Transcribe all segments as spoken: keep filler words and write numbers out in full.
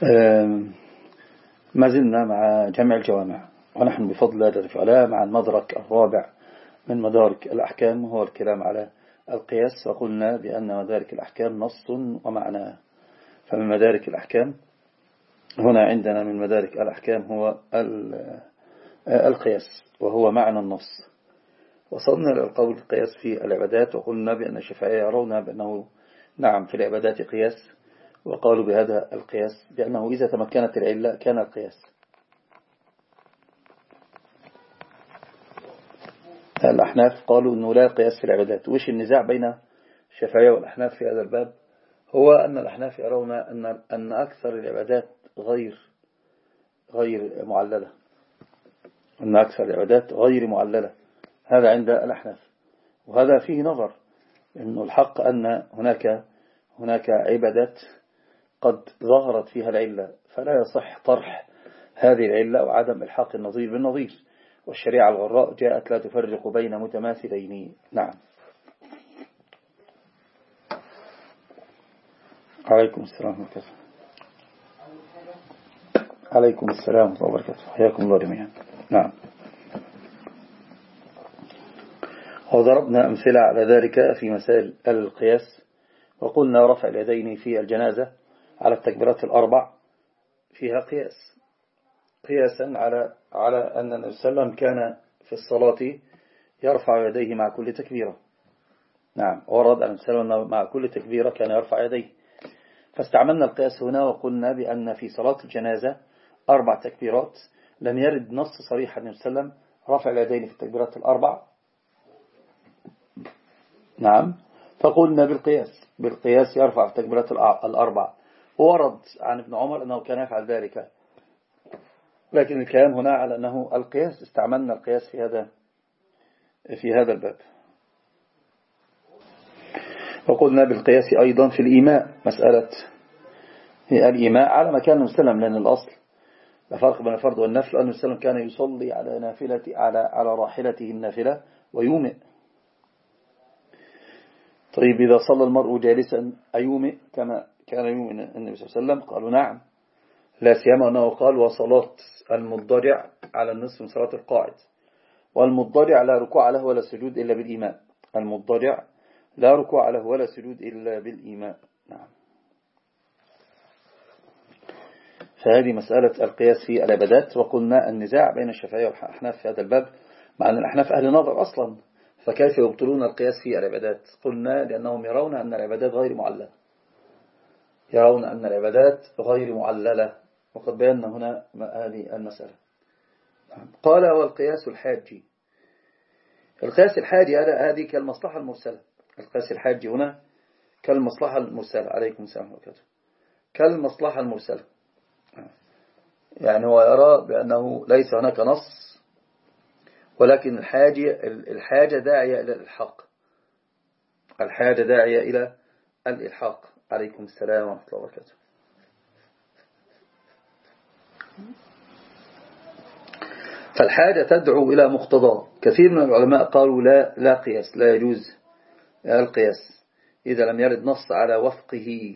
ما زلنا مع جمع الجوامع، ونحن بفضل الله جل وعلا مع المدرك الرابع من مدارك الأحكام، هو الكلام على القياس. وقلنا بأن مدارك الأحكام نص ومعنى. فمن مدارك الأحكام هنا عندنا من مدارك الأحكام هو القياس، وهو معنى النص. وصلنا للقول القياس في العبادات، وقلنا بأن الشافعية يرون بأنه نعم في العبادات قياس، وقالوا بهذا القياس بأنه إذا تمكنت العلة كان القياس. الأحناف قالوا أنه لا قياس في العبادات. وش النزاع بين الشافعية والأحناف في هذا الباب؟ هو أن الأحناف يرون أن أن أكثر العبادات غير غير معللة، أن أكثر العبادات غير معللة. هذا عند الأحناف، وهذا فيه نظر، إنه الحق أن هناك هناك عبادات قد ظهرت فيها العلة، فلا يصح طرح هذه العلة وعدم الحاق النظير بالنظير. والشريعة الغراء جاءت لا تفرق بين متماثلين. نعم. عليكم السلام ورحمة الله. عليكم السلام ورحمة الله وبركاته. حياكم الله جميعا. نعم. وضربنا أمثلة على ذلك في مسائل القياس، وقلنا رفع اليدين في الجنازة على التكبيرات الأربع فيها قياس، قياسا على على أن النبي صلى الله عليه وسلم كان في الصلاة يرفع يديه مع كل تكبيرة. نعم، ورد أن النبي صلى الله عليه وسلم مع كل تكبيرة كان يرفع يديه، فاستعملنا القياس هنا وقلنا بأن في صلاة الجنازة أربع تكبيرات لم يرد نص صريح عن النبي صلى الله عليه وسلم رفع اليدين في التكبيرات الأربع. نعم، فقلنا بالقياس بالقياس يرفع في التكبيرات الأربع، وورد عن ابن عمر أنه كان يفعل ذلك، لكن الكلام هنا على أنه القياس، استعملنا القياس في هذا في هذا الباب. وقلنا بالقياس أيضا في الإيماء، مسألة الإيماء على مكان المسلم، لأن الأصل لا فرق بين الفرض والنفل، أن المسلم كان يصلي على نافلة على على راحلته النافلة ويومئ. طيب إذا صلى المرء جالسا أيومئ كما كان يومئ النبي صلى الله عليه وسلم؟ قالوا نعم، لا سيما أنه قال وصلاة المضطجع على النصف من صلاة القاعد، والمضطجع لا ركوع له ولا سجود إلا بالإيماء. المضطجع لا ركوع له ولا سجود إلا بالإيماء. نعم. فهذه مسألة القياس في العبادات. وقلنا النزاع بين الشافعية والأحناف في هذا الباب، مع أن الأحناف أهل نظر أصلا، فكيف يبطلون القياس في العبادات؟ قلنا لأنهم يرون أن العبادات غير معللة، يرون أن العبادات غير معللة، وقد بينا هنا هذه المسألة. قال والقياس الحاجي. القياس الحاجي هذه كالمصلحة المرسلة. القياس الحاجي هنا كالمصلحة المرسلة. عليكم السلام ورحمة الله. كالمصلحة المرسلة، يعني هو يرى بأنه ليس هناك نص، ولكن الحاجة الحاجة داعية إلى الإلحاق، الحاجة داعية إلى الإلحاق. عليكم السلام ورحمة الله وبركاته. فالحاجة تدعو إلى مقتضى. كثير من العلماء قالوا لا لا قياس، لا يجوز القياس إذا لم يرد نص على وفقه.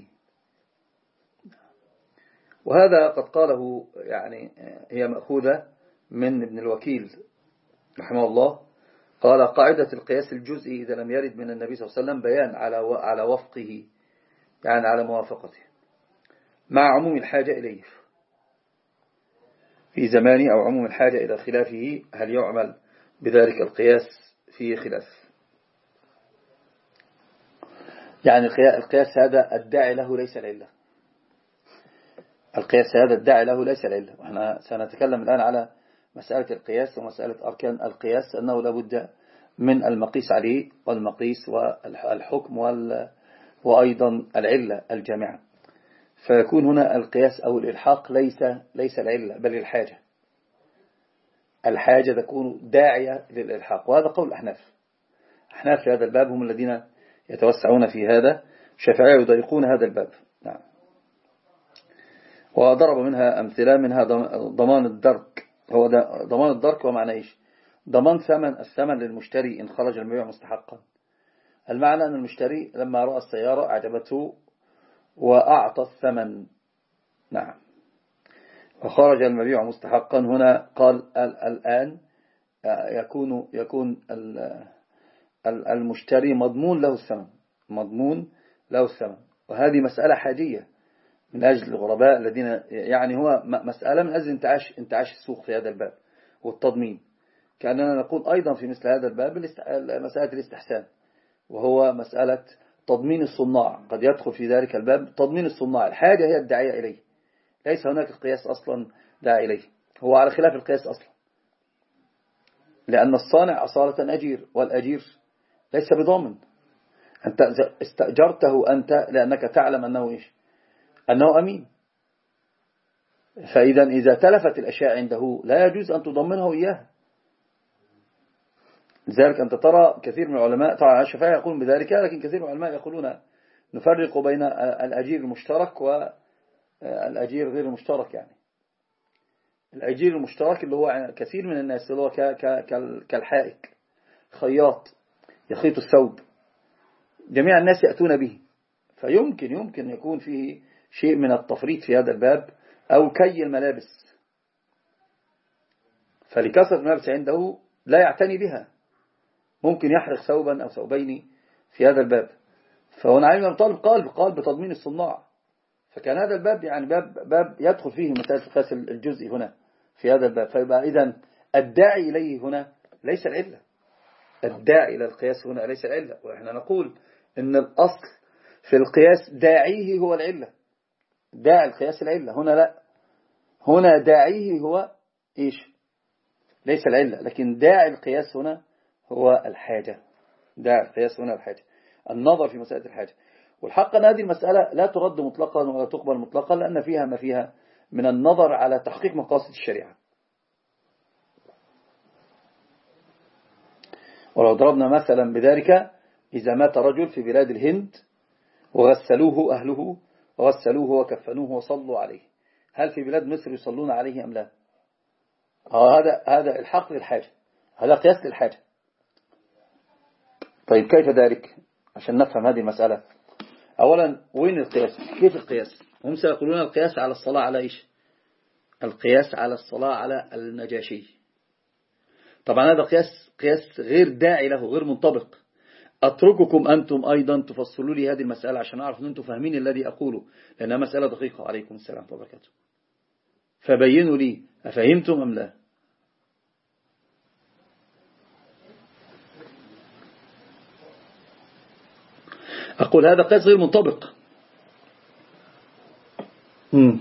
وهذا قد قاله، يعني هي مأخوذة من ابن الوكيل رحمه الله، قال قاعدة القياس الجزئي إذا لم يرد من النبي صلى الله عليه وسلم بيان على على وفقه، يعني على موافقته، مع عموم الحاجة إليه في زمانه، أو عموم الحاجة إلى خلافه، هل يعمل بذلك القياس في خلاف. يعني القياس هذا الداعي له ليس العلة، القياس هذا الداعي له ليس العلة. وإحنا سنتكلم الآن على مسألة القياس ومسألة أركان القياس، أنه لابد من المقيس عليه والمقيس والحكم وأيضا العلة الجامعة. فيكون هنا القياس أو الإلحاق ليس ليس العلة بل الحاجة. الحاجة تكون داعية للإلحاق، وهذا قول الأحناف. أحناف في هذا الباب هم الذين يتوسعون في هذا، الشافعية يضيقون هذا الباب. نعم. وضرب منها أمثلة، منها ضمان الدرك. هو ضمان الدرك ومعنى إيش؟ ضمان ثمن الثمن للمشتري إن خرج المبيع مستحقا. المعنى أن المشتري لما رأى السيارة أعجبته وأعطى الثمن. نعم، وخرج المبيع مستحقا. هنا قال الآن يكون يكون المشتري مضمون له الثمن، مضمون له الثمن. وهذه مسألة حاجية من أجل الغرباء الذين، يعني هو مسألة من أجل انتعاش, انتعاش السوق في هذا الباب والتضمين. كأننا نقول أيضا في مثل هذا الباب مسألة الاستحسان، وهو مسألة تضمين الصناع. قد يدخل في ذلك الباب تضمين الصناع، الحاجة هي الداعية إليه، ليس هناك القياس أصلا داعي إليه، هو على خلاف القياس أصلا، لأن الصانع أصالة أجير، والأجير ليس بضامن. أنت استأجرته أنت لأنك تعلم أنه إيش؟ أنه أمين. فإذا إذا تلفت الأشياء عنده لا يجوز أن تضمنه إياها. لذلك أنت ترى كثير من العلماء، طبعا الشافعي يقول بذلك، لكن كثير من العلماء يقولون نفرق بين الأجير المشترك والأجير غير المشترك. يعني الأجير المشترك اللي هو كثير من الناس اللي هو كالحائك، خياط يخيط الثوب، جميع الناس يأتون به، فيمكن يمكن يكون فيه شيء من التفريط في هذا الباب، أو كي الملابس، فلكثرة الملابس عنده لا يعتني بها، ممكن يحرق ثوبا أو ثوبين في هذا الباب. فهنا علم طالب قال قال بتضمين الصناع، فكان هذا الباب يعني باب, باب يدخل فيه مسألة القياس الجزئي هنا في هذا الباب. فيبقى إذن الداعي إليه هنا ليس العلة، الداعي إلى القياس هنا ليس العلة. وإحنا نقول إن الأصل في القياس داعيه هو العلة، داعي القياس العلة. هنا لا، هنا داعيه هو إيش؟ ليس العلة، لكن داعي القياس هنا هو الحاجة، داعي القياس هنا الحاجة، النظر في مسألة الحاجة. والحق أن هذه المسألة لا ترد مطلقا ولا تقبل مطلقا، لأن فيها ما فيها من النظر على تحقيق مقاصد الشريعة. ولو ضربنا مثلا بذلك، إذا مات رجل في بلاد الهند وغسلوه أهله وغسلوه وكفنوه وصلوا عليه، هل في بلاد مصر يصلون عليه أم لا؟ هذا هذا الحق للحاجة، هذا قياس للحاجة. طيب كيف ذلك؟ عشان نفهم هذه المسألة، أولا وين القياس؟ كيف القياس؟ هم سيقولون القياس على الصلاة على إيش؟ القياس على الصلاة على النجاشي. طبعا هذا قياس قياس غير داعي له، غير منطبق. أترككم أنتم أيضا تفصلوا لي هذه المسألة عشان أعرف أن أنتم فاهمين الذي أقوله، لأنها مسألة دقيقة. عليكم السلام ورحمة الله وبركاته. فبينوا لي أفهمتم أم لا؟ أقول هذا قياس غير منطبق. مم.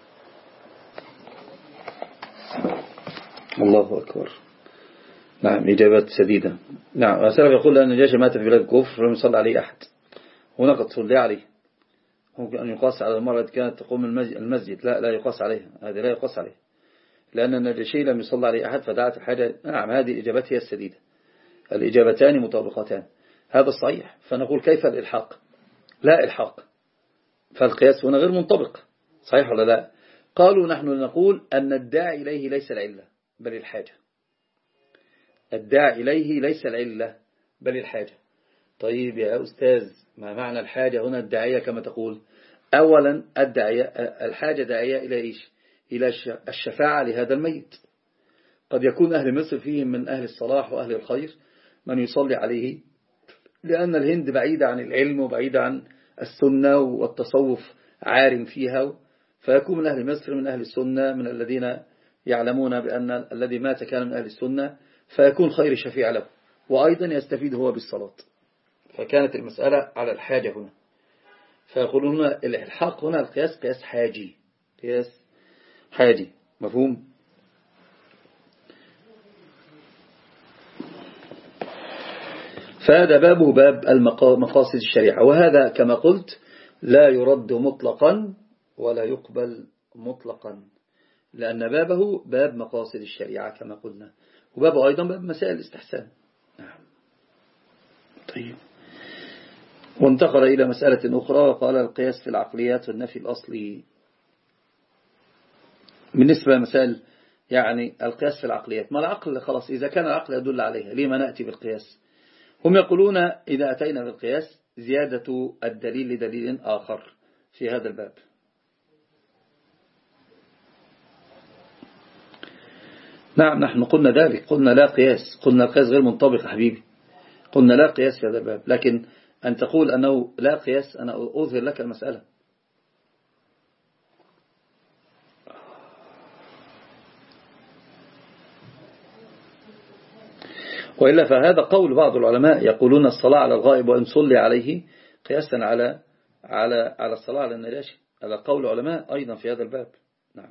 الله أكبر. نعم، إجابات سديدة. نعم، السلف يقول أن النجاشي مات في بلاد الكفر لم يصلى عليه أحد، هنا قد صلى عليه. ممكن أن يقاس على المرأة التي كانت تقوم المسجد، لا لا يقاس عليها، هذه لا يقاس عليها، لأن النجاشي لم يصلى عليه أحد فدعت الحاجة. نعم، هذه الإجابات هي السديدة، الإجابتان مطابقتان، هذا الصحيح. فنقول كيف الإلحاق؟ لا إلحاق، فالقياس هنا غير منطبق، صحيح ولا لا؟ قالوا نحن نقول أن الداعي إليه ليس العلة بل الحاجة، الداعي إليه ليس العلة بل الحاجة. طيب يا أستاذ، ما معنى الحاجة هنا الداعية كما تقول؟ أولا الداعية الحاجة داعية إلى إيش؟ إلى الشفاعة لهذا الميت. قد يكون أهل مصر فيهم من أهل الصلاح وأهل الخير من يصلي عليه، لأن الهند بعيدة عن العلم وبعيدة عن السنة والتصوف عارم فيها، فيكون من أهل مصر من أهل السنة، من الذين يعلمون بأن الذي مات كان من أهل السنة، فيكون خير شفيع له، وأيضا يستفيد هو بالصلاة. فكانت المسألة على الحاجة هنا، فيقولون هنا الحق هنا القياس قياس حاجي، قياس حاجي، مفهوم؟ فهذا بابه باب مقاصد الشريعة، وهذا كما قلت لا يرد مطلقا ولا يقبل مطلقا، لأن بابه باب مقاصد الشريعة كما قلنا، وبابه أيضا باب مسائل الاستحسان. نعم. طيب، وانتقل إلى مسألة أخرى وقال القياس في العقليات والنفي الأصلي. بالنسبة لمسائل يعني القياس في العقليات، ما العقل؟ خلاص إذا كان العقل يدل عليها لما نأتي بالقياس؟ هم يقولون إذا أتينا بالقياس زيادة الدليل لدليل آخر في هذا الباب. نعم نحن قلنا ذلك، قلنا لا قياس، قلنا القياس غير منطبق يا حبيبي، قلنا لا قياس في هذا الباب. لكن أن تقول أنه لا قياس أنا أظهر لك المسألة. وإلا فهذا قول بعض العلماء يقولون الصلاة على الغائب وإن صلي عليه قياسا على على على الصلاة على النجاشي. هذا قول علماء أيضا في هذا الباب. نعم.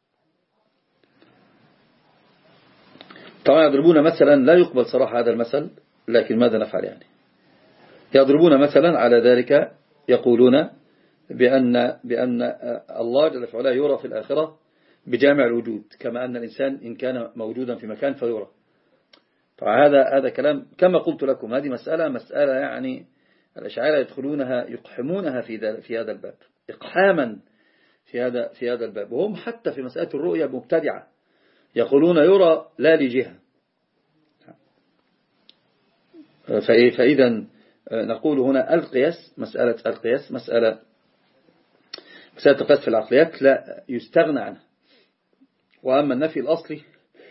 طبعا يضربون مثلا، لا يقبل صراحة هذا المثل، لكن ماذا نفعل يعني. يضربون مثلا على ذلك، يقولون بأن بأن الله جل وعلا يرى في الآخرة بجامع الوجود، كما أن الإنسان إن كان موجودا في مكان فيرى. طبعا هذا هذا كلام كما قلت لكم، هذه مسألة مسألة يعني الأشاعرة يدخلونها يقحمونها في في هذا الباب إقحاما في هذا في هذا الباب. وهم حتى في مسألة الرؤية مبتدعة، يقولون يرى لا لجهة. فإذا نقول هنا القياس، مسألة القياس مسألة مسألة القياس في العقليات لا يستغنى عنها. وأما النفي الأصلي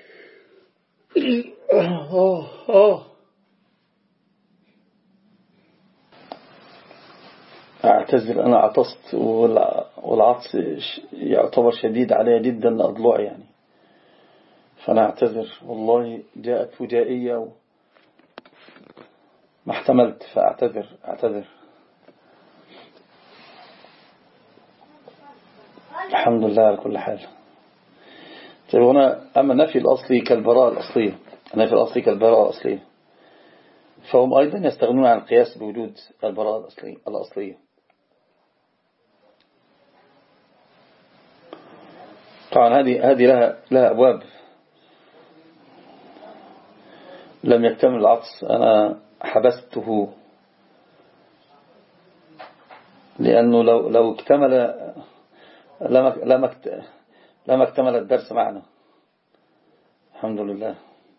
أعتذر، أنا عطست والعطس يعتبر شديد علي جدا لأضلعي يعني، فأنا أعتذر والله، جاءت فجائية وما احتملت، فأعتذر أعتذر. الحمد لله على كل حال. طيب هنا أما النفي الأصلي كالبراءة الأصلية، النفي الأصلي كالبراءة الأصلية، فهم أيضا يستغنون عن القياس بوجود البراءة الأصلية الأصلية. طبعا هذه هذه لها لها أبواب، لم يكتمل العطس، أنا حبسته لأنه لو لو اكتمل لما لما لما اكتمل الدرس معنا. الحمد لله.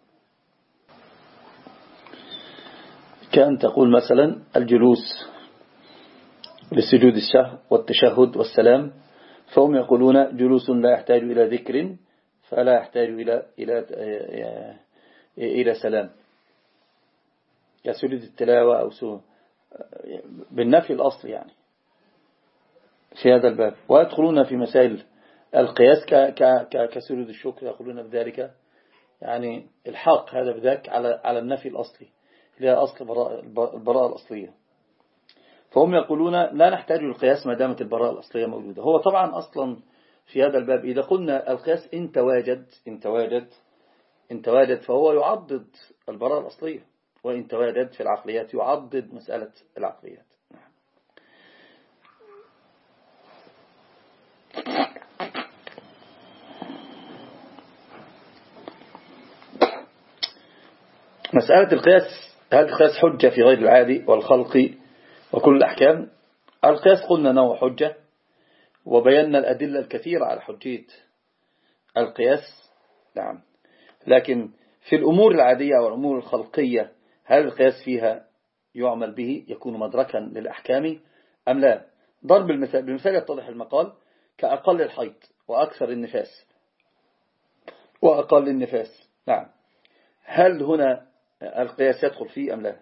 كان تقول مثلا الجلوس لسجود السهو والتشهد والسلام، فهم يقولون جلوس لا يحتاج إلى ذكر فلا يحتاج إلى إلى إلى سلام كسجود التلاوة أو سوء بالنفي الأصل يعني في هذا الباب. ويدخلون في مسائل القياس كسجود الشكر، يقولون بذلك يعني الحق هذا بذاك على على النفي الأصلي اللي هي أصل البراءة الأصلية. فهم يقولون لا نحتاج للقياس ما دامت البراءة الأصلية موجودة. هو طبعا أصلا في هذا الباب إذا قلنا القياس إن تواجد إن تواجد إن تواجد فهو يعضد البراءة الأصلية، وإن تواجد في العقليات يعضد مسألة العقليات. مسألة القياس، هل القياس حجة في غير العادي والخلق وكل الأحكام؟ القياس قلنا أنه حجة، وبينا الأدلة الكثيرة على حجية القياس. نعم. لكن في الأمور العادية والأمور الخلقية هل القياس فيها يعمل به يكون مدركا للأحكام أم لا؟ ضرب المثال بالمثال يتضح المقال، كأقل الحيض وأكثر النفاس وأقل النفاس. نعم. هل هنا القياس يدخل فيه أم لا؟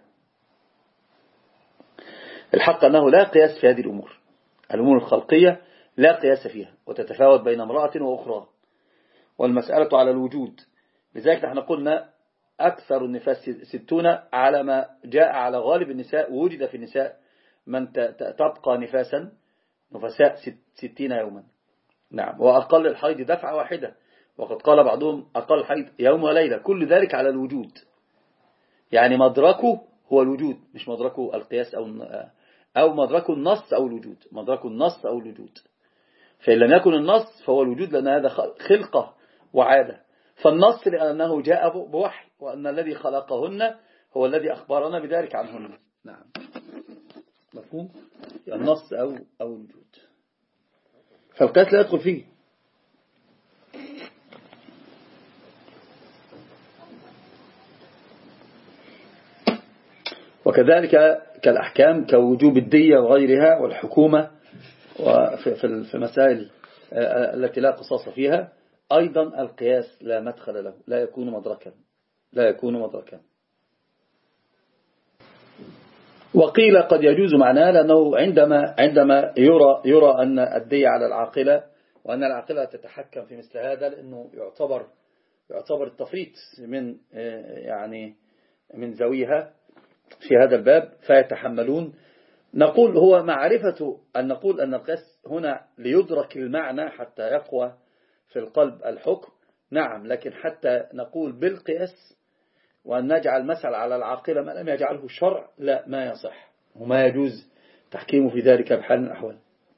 الحق أنه لا قياس في هذه الأمور. الأمور الخلقية لا قياس فيها، وتتفاوت بين امرأة وأخرى، والمسألة على الوجود. لذلك نحن قلنا أكثر النفاس ستون على ما جاء على غالب النساء، ووجد في النساء من تبقى نفاسا نفساء ستين يوما. نعم. وأقل الحيض دفعة واحدة، وقد قال بعضهم أقل الحيض يوم وليلة. كل ذلك على الوجود، يعني مدركه هو الوجود، مش مدركه القياس أو أو مدركه النص أو الوجود، مدركه النص أو الوجود. فإن لم يكن النص فهو الوجود، لأن هذا خلقة وعادة. فالنص لأنه جاء بوحي، وأن الذي خلقهن هو الذي أخبرنا بذلك عنهن. نعم. مفهوم؟ النص أو أو الوجود، فالقياس لا يدخل فيه. وكذلك كالأحكام كوجوب الدية وغيرها والحكومة، وفي في مسائل التي لا قصاص فيها أيضا القياس لا مدخل له، لا يكون مدركا، لا يكون مدركا. وقيل قد يجوز معناه، لأنه عندما عندما يرى يرى أن الدية على العاقلة، وأن العاقلة تتحكم في مثل هذا، لأنه يعتبر يعتبر التفريط من يعني من ذويها في هذا الباب فيتحملون. نقول هو معرفة أن نقول أن القياس هنا ليدرك المعنى حتى يقوى في القلب الحكم، نعم، لكن حتى نقول بالقياس وأن نجعل مثل على العاقلة ما لم يجعله الشرع، لا، ما يصح وما يجوز تحكيمه في ذلك بحال من الأحوال.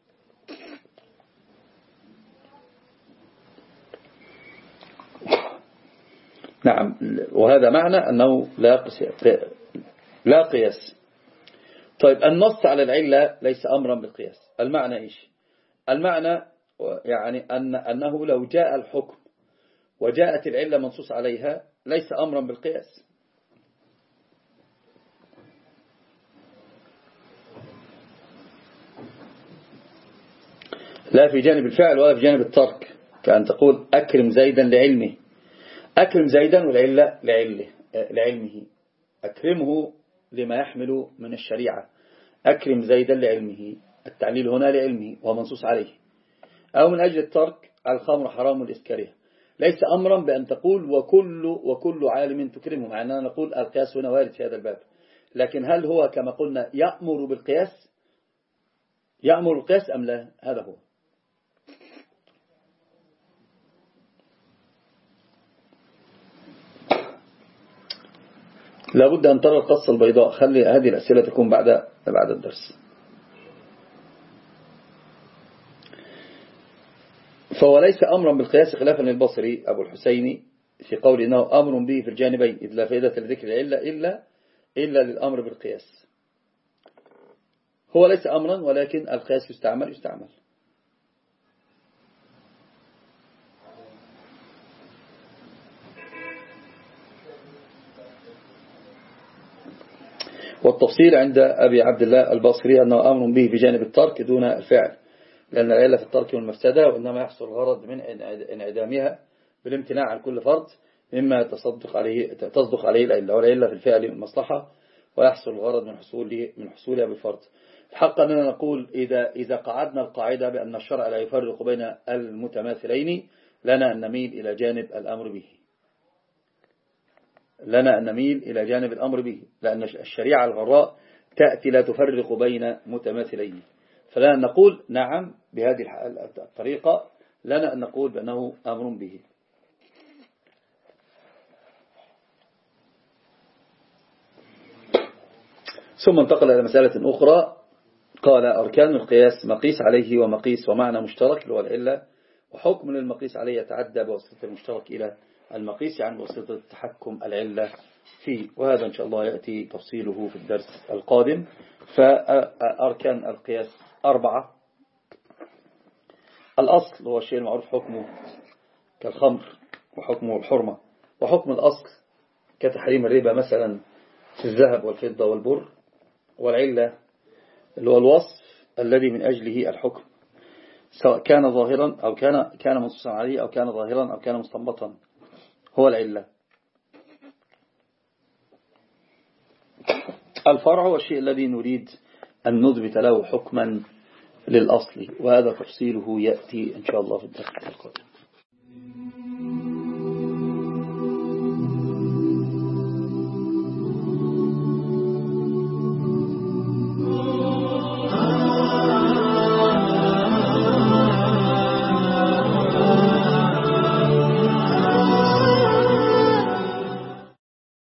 نعم، وهذا معنى أنه لا لا قياس. طيب، النص على العلة ليس أمرا بالقياس. المعنى إيش؟ المعنى يعني أن أنه لو جاء الحكم وجاءت العلة منصوص عليها ليس أمرا بالقياس، لا في جانب الفعل ولا في جانب الترك، كأن تقول أكرم زيدا لعلمه، أكرم زيدا والعلة لعله لعلمه، أكرمه لما يحمل من الشريعة، أكرم زيدا لعلمه، التعليل هنا لعلمه ومنصوص عليه. أو من أجل الترك، الخمر حرام الإسكارية، ليس أمرا بأن تقول وكل وكل عالم تكرمه، مع أننا نقول القياس هنا وارد في هذا الباب، لكن هل هو كما قلنا يأمر بالقياس يأمر القياس أم لا؟ هذا هو. لابد أن ترى القصة البيضاء. خلي هذه الأسئلة تكون بعد بعد الدرس. فهو ليس أمرا بالقياس خلافا للبصري أبو الحسيني في قول إنه أمر به في الجانبين، إذ لا فائدة لذكر العلة إلا إلا للأمر بالقياس. هو ليس أمرا، ولكن القياس يستعمل يستعمل والتفصيل عند أبي عبد الله البصري أنه أمر به بجانب الترك دون الفعل، لأن العلة في الترك والمفسدة، وإنما يحصل الغرض من انعدامها بالامتناع عن كل فرض مما تصدق عليه تصدق عليه العلة، والعلة في الفعل المصلحة، ويحصل الغرض من حصوله من حصولها بالفرض. الحق أننا نقول إذا إذا قعدنا القاعدة بأن الشرع لا يفرق بين المتماثلين، لنا أن نميل إلى جانب الأمر به لنا أن نميل إلى جانب الأمر به لأن الشريعة الغراء تأتي لا تفرق بين متماثلين، فلنا أن نقول نعم بهذه الطريقة، لنا أن نقول بأنه أمر به. ثم انتقل إلى مسألة أخرى، قال أركان القياس مقيس عليه ومقيس ومعنى مشترك اللي هو العلة، وحكم للمقيس عليه يتعدى بواسطة المشترك إلى المقيس، يعني بواسطة تحكم العلة فيه، وهذا إن شاء الله يأتي تفصيله في الدرس القادم. فأركان القياس أربعة. الأصل هو الشيء المعروف حكمه كالخمر وحكمه الحرمة، وحكم الأصل كتحريم الربا مثلا في الذهب والفضة والبر، والعلة اللي هو الوصف الذي من أجله الحكم، سواء كان ظاهرا أو كان كان منصوصا عليه أو كان ظاهرا أو كان مستنبطا، هو العلة. الفرع هو الشيء الذي نريد أن نثبت له حكما للأصل، وهذا تفصيله يأتي إن شاء الله في الدرس القادم.